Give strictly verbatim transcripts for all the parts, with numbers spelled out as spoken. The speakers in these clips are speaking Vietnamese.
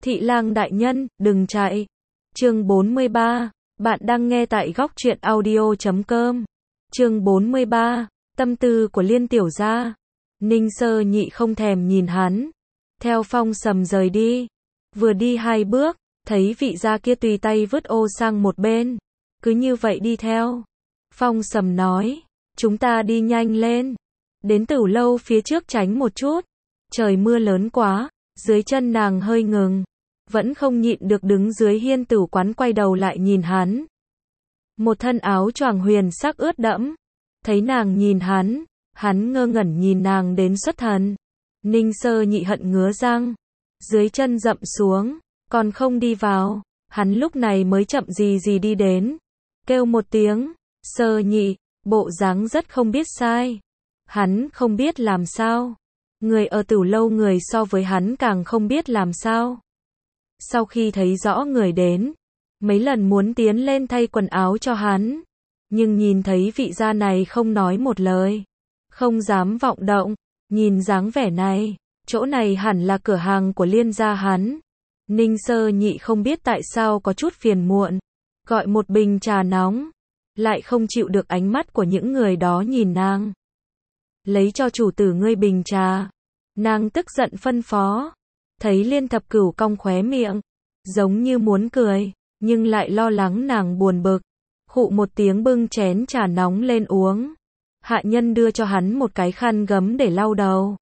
Thị lang đại nhân, đừng chạy. Chương bốn mươi ba, bạn đang nghe tại góc truyện audio chấm com. Chương bốn mươi ba, tâm tư của Liên tiểu gia. Ninh Sơ Nhị không thèm nhìn hắn, theo Phong Sầm rời đi. Vừa đi hai bước, thấy vị gia kia tùy tay vứt ô sang một bên, cứ như vậy đi theo. Phong Sầm nói, chúng ta đi nhanh lên, đến Tửu lâu phía trước tránh một chút, trời mưa lớn quá. Dưới chân nàng hơi ngừng, vẫn không nhịn được đứng dưới hiên tử quán quay đầu lại nhìn hắn. Một thân áo choàng huyền sắc ướt đẫm, thấy nàng nhìn hắn, hắn ngơ ngẩn nhìn nàng đến xuất thần. Ninh Sơ Nhị hận ngứa răng, dưới chân dậm xuống, còn không đi vào, hắn lúc này mới chậm gì gì đi đến, kêu một tiếng, Sơ Nhị, bộ dáng rất không biết sai. Hắn không biết làm sao. Người ở Tửu lâu người so với hắn càng không biết làm sao. Sau khi thấy rõ người đến, mấy lần muốn tiến lên thay quần áo cho hắn, nhưng nhìn thấy vị gia này không nói một lời, không dám vọng động. Nhìn dáng vẻ này, chỗ này hẳn là cửa hàng của Liên gia hắn. Ninh Sơ Nhị không biết tại sao có chút phiền muộn, gọi một bình trà nóng, lại không chịu được ánh mắt của những người đó nhìn nàng. Lấy cho chủ tử ngươi bình trà. Nàng tức giận phân phó. Thấy Liên Thập Cửu cong khóe miệng, giống như muốn cười, nhưng lại lo lắng nàng buồn bực. Khụ một tiếng bưng chén trà nóng lên uống. Hạ nhân đưa cho hắn một cái khăn gấm để lau đầu.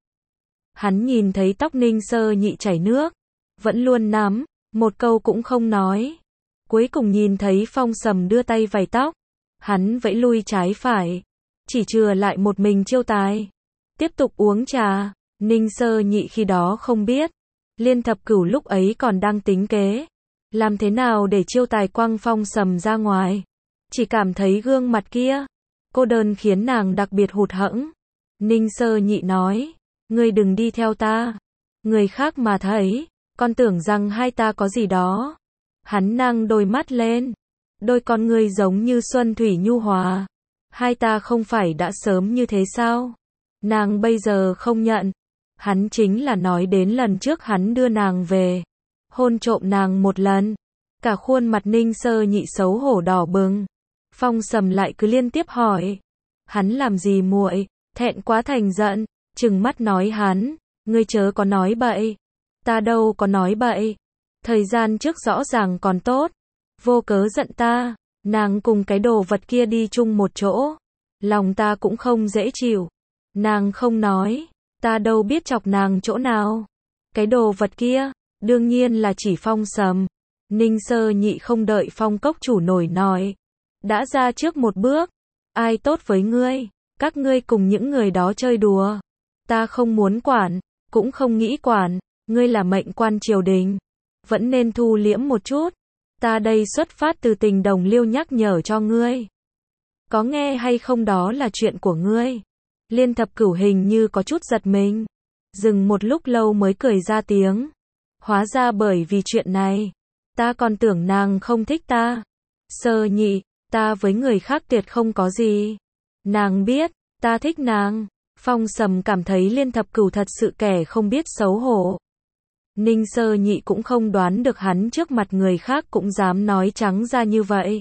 Hắn nhìn thấy tóc Ninh Sơ Nhị chảy nước, vẫn luôn nắm, một câu cũng không nói. Cuối cùng nhìn thấy Phong Sầm đưa tay vẩy tóc, hắn vẫy lui trái phải, chỉ chừa lại một mình Chiêu Tài, tiếp tục uống trà. Ninh Sơ Nhị khi đó không biết, Liên Thập Cửu lúc ấy còn đang tính kế, làm thế nào để Chiêu Tài quăng Phong Sầm ra ngoài. Chỉ cảm thấy gương mặt kia, cô đơn khiến nàng đặc biệt hụt hẫng. Ninh Sơ Nhị nói, ngươi đừng đi theo ta, người khác mà thấy, con tưởng rằng hai ta có gì đó. Hắn nâng đôi mắt lên, đôi con ngươi giống như xuân thủy nhu hòa. Hai ta không phải đã sớm như thế sao? Nàng bây giờ không nhận. Hắn chính là nói đến lần trước hắn đưa nàng về, hôn trộm nàng một lần. Cả khuôn mặt Ninh Sơ Nhị xấu hổ đỏ bừng. Phong Sầm lại cứ liên tiếp hỏi, hắn làm gì muội? Thẹn quá thành giận, trừng mắt nói hắn, ngươi chớ có nói bậy. Ta đâu có nói bậy. Thời gian trước rõ ràng còn tốt, vô cớ giận ta. Nàng cùng cái đồ vật kia đi chung một chỗ, lòng ta cũng không dễ chịu. Nàng không nói, ta đâu biết chọc nàng chỗ nào. Cái đồ vật kia, đương nhiên là chỉ Phong Sầm. Ninh Sơ Nhị không đợi Phong cốc chủ nổi nói, đã ra trước một bước. Ai tốt với ngươi? Các ngươi cùng những người đó chơi đùa. Ta không muốn quản, cũng không nghĩ quản. Ngươi là mệnh quan triều đình, vẫn nên thu liễm một chút. Ta đây xuất phát từ tình đồng liêu nhắc nhở cho ngươi. Có nghe hay không đó là chuyện của ngươi. Liên Thập Cửu hình như có chút giật mình, dừng một lúc lâu mới cười ra tiếng. Hóa ra bởi vì chuyện này, ta còn tưởng nàng không thích ta. Sơ Nhị, ta với người khác tuyệt không có gì. Nàng biết, ta thích nàng. Phong Sầm cảm thấy Liên Thập Cửu thật sự kẻ không biết xấu hổ. Ninh Sơ Nhị cũng không đoán được hắn trước mặt người khác cũng dám nói trắng ra như vậy.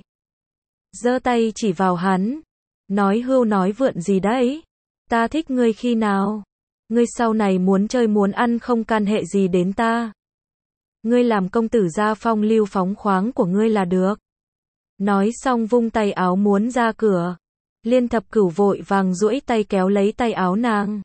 Giơ tay chỉ vào hắn, nói hưu nói vượn gì đấy. Ta thích ngươi khi nào? Ngươi sau này muốn chơi muốn ăn không can hệ gì đến ta. Ngươi làm công tử gia phong lưu phóng khoáng của ngươi là được. Nói xong vung tay áo muốn ra cửa. Liên Thập Cửu vội vàng duỗi tay kéo lấy tay áo nàng.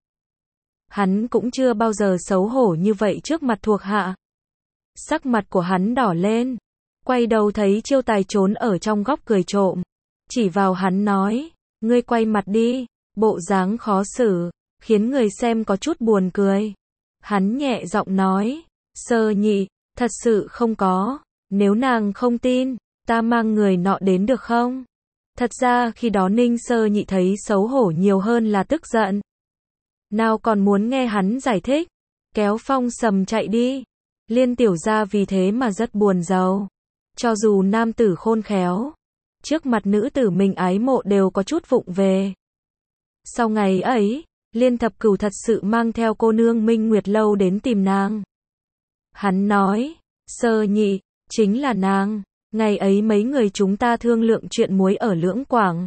Hắn cũng chưa bao giờ xấu hổ như vậy trước mặt thuộc hạ. Sắc mặt của hắn đỏ lên, quay đầu thấy Chiêu Tài trốn ở trong góc cười trộm, chỉ vào hắn nói, ngươi quay mặt đi. Bộ dáng khó xử, khiến người xem có chút buồn cười. Hắn nhẹ giọng nói, Sơ Nhị, thật sự không có. Nếu nàng không tin, ta mang người nọ đến được không? Thật ra khi đó Ninh Sơ Nhị thấy xấu hổ nhiều hơn là tức giận. Nào còn muốn nghe hắn giải thích, kéo Phong Sầm chạy đi. Liên tiểu gia vì thế mà rất buồn rầu. Cho dù nam tử khôn khéo, trước mặt nữ tử mình ái mộ đều có chút vụng về. Sau ngày ấy, Liên Thập Cửu thật sự mang theo cô nương Minh Nguyệt Lâu đến tìm nàng. Hắn nói, Sơ nhị, chính là nàng. Ngày ấy mấy người chúng ta thương lượng chuyện muối ở Lưỡng Quảng.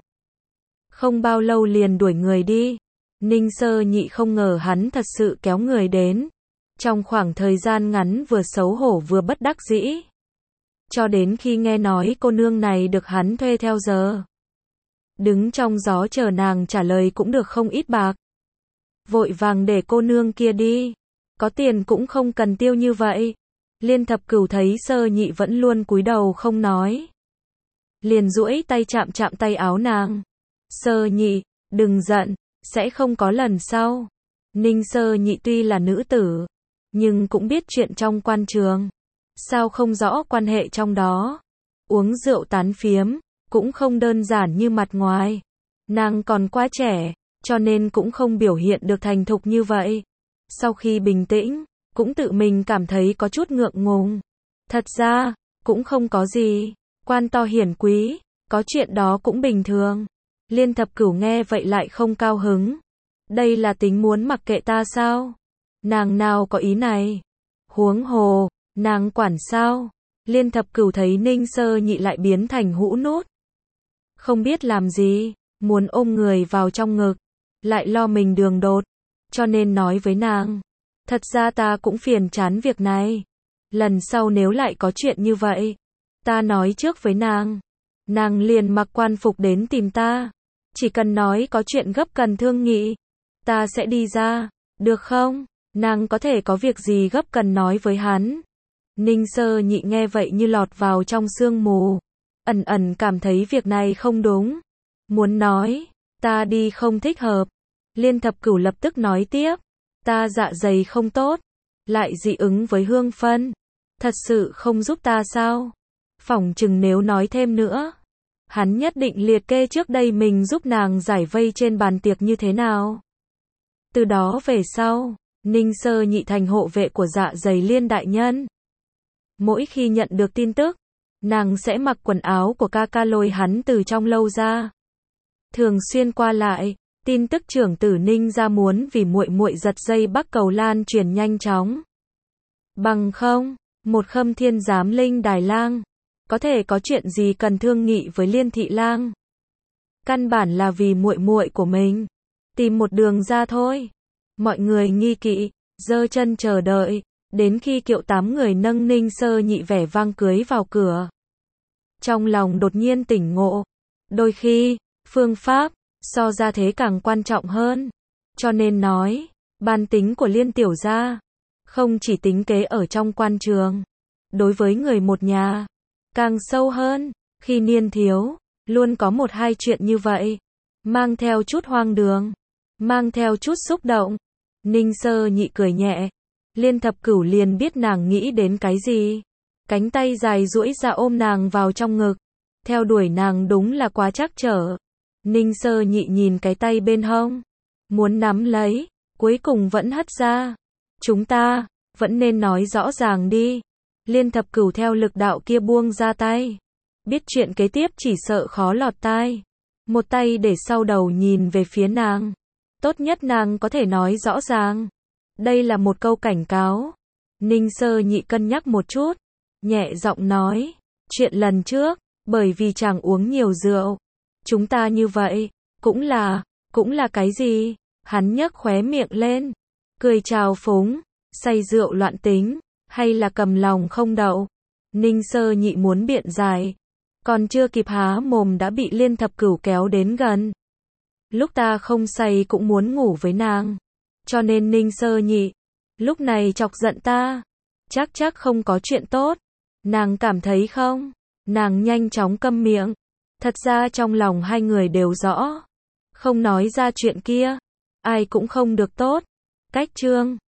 Không bao lâu liền đuổi người đi. Ninh Sơ Nhị không ngờ hắn thật sự kéo người đến. Trong khoảng thời gian ngắn vừa xấu hổ vừa bất đắc dĩ. Cho đến khi nghe nói cô nương này được hắn thuê theo giờ. Đứng trong gió chờ nàng trả lời cũng được không ít bạc. Vội vàng để cô nương kia đi. Có tiền cũng không cần tiêu như vậy. Liên Thập Cửu thấy Sơ Nhị vẫn luôn cúi đầu không nói. Liền duỗi tay chạm chạm tay áo nàng. Sơ Nhị, đừng giận, sẽ không có lần sau. Ninh Sơ Nhị tuy là nữ tử, nhưng cũng biết chuyện trong quan trường. Sao không rõ quan hệ trong đó. Uống rượu tán phiếm, cũng không đơn giản như mặt ngoài. Nàng còn quá trẻ, cho nên cũng không biểu hiện được thành thục như vậy. Sau khi bình tĩnh, cũng tự mình cảm thấy có chút ngượng ngùng. Thật ra, cũng không có gì. Quan to hiển quý, có chuyện đó cũng bình thường. Liên Thập Cửu nghe vậy lại không cao hứng. Đây là tính muốn mặc kệ ta sao? Nàng nào có ý này? Huống hồ, nàng quản sao? Liên Thập Cửu thấy Ninh Sơ Nhị lại biến thành hũ nút. Không biết làm gì, muốn ôm người vào trong ngực, lại lo mình đường đột. Cho nên nói với nàng, thật ra ta cũng phiền chán việc này. Lần sau nếu lại có chuyện như vậy, ta nói trước với nàng. Nàng liền mặc quan phục đến tìm ta. Chỉ cần nói có chuyện gấp cần thương nghị, ta sẽ đi ra, được không? Nàng có thể có việc gì gấp cần nói với hắn. Ninh Sơ Nhị nghe vậy như lọt vào trong sương mù. Ẩn ẩn cảm thấy việc này không đúng. Muốn nói, ta đi không thích hợp. Liên Thập Cửu lập tức nói tiếp. Ta dạ dày không tốt, lại dị ứng với hương phân. Thật sự không giúp ta sao? Phỏng chừng nếu nói thêm nữa, hắn nhất định liệt kê trước đây mình giúp nàng giải vây trên bàn tiệc như thế nào. Từ đó về sau, Ninh Sơ Nhị thành hộ vệ của dạ dày Liên đại nhân. Mỗi khi nhận được tin tức, nàng sẽ mặc quần áo của ca ca lôi hắn từ trong lâu ra. Thường xuyên qua lại, tin tức trưởng tử Ninh gia muốn vì muội muội giật dây Bắc Cầu lan truyền nhanh chóng. Bằng không, một Khâm Thiên Giám Linh Đài Lang, có thể có chuyện gì cần thương nghị với Liên thị lang. Căn bản là vì muội muội của mình, tìm một đường ra thôi. Mọi người nghi kỵ, giơ chân chờ đợi, đến khi kiệu tám người nâng Ninh Sơ Nhị vẻ vang cưới vào cửa. Trong lòng đột nhiên tỉnh ngộ, đôi khi, phương pháp, so ra thế càng quan trọng hơn. Cho nên nói, bản tính của Liên tiểu gia, không chỉ tính kế ở trong quan trường. Đối với người một nhà, càng sâu hơn, khi niên thiếu, luôn có một hai chuyện như vậy. Mang theo chút hoang đường, mang theo chút xúc động. Ninh Sơ Nhị cười nhẹ. Liên Thập Cửu liền biết nàng nghĩ đến cái gì. Cánh tay dài duỗi ra ôm nàng vào trong ngực. Theo đuổi nàng đúng là quá trắc trở. Ninh Sơ Nhị nhìn cái tay bên hông, muốn nắm lấy, cuối cùng vẫn hất ra. Chúng ta, vẫn nên nói rõ ràng đi. Liên Thập Cửu theo lực đạo kia buông ra tay. Biết chuyện kế tiếp chỉ sợ khó lọt tai. Một tay để sau đầu nhìn về phía nàng. Tốt nhất nàng có thể nói rõ ràng. Đây là một câu cảnh cáo. Ninh Sơ Nhị cân nhắc một chút, nhẹ giọng nói, chuyện lần trước, bởi vì chàng uống nhiều rượu. Chúng ta như vậy, cũng là, cũng là cái gì? Hắn nhấc khóe miệng lên, cười trào phúng, say rượu loạn tính, hay là cầm lòng không đậu. Ninh Sơ Nhị muốn biện giải, còn chưa kịp há mồm đã bị Liên Thập Cửu kéo đến gần. Lúc ta không say cũng muốn ngủ với nàng, cho nên Ninh Sơ Nhị, lúc này chọc giận ta, chắc chắc không có chuyện tốt. Nàng cảm thấy không? Nàng nhanh chóng câm miệng. Thật ra trong lòng hai người đều rõ, không nói ra chuyện kia, ai cũng không được tốt. Cách chương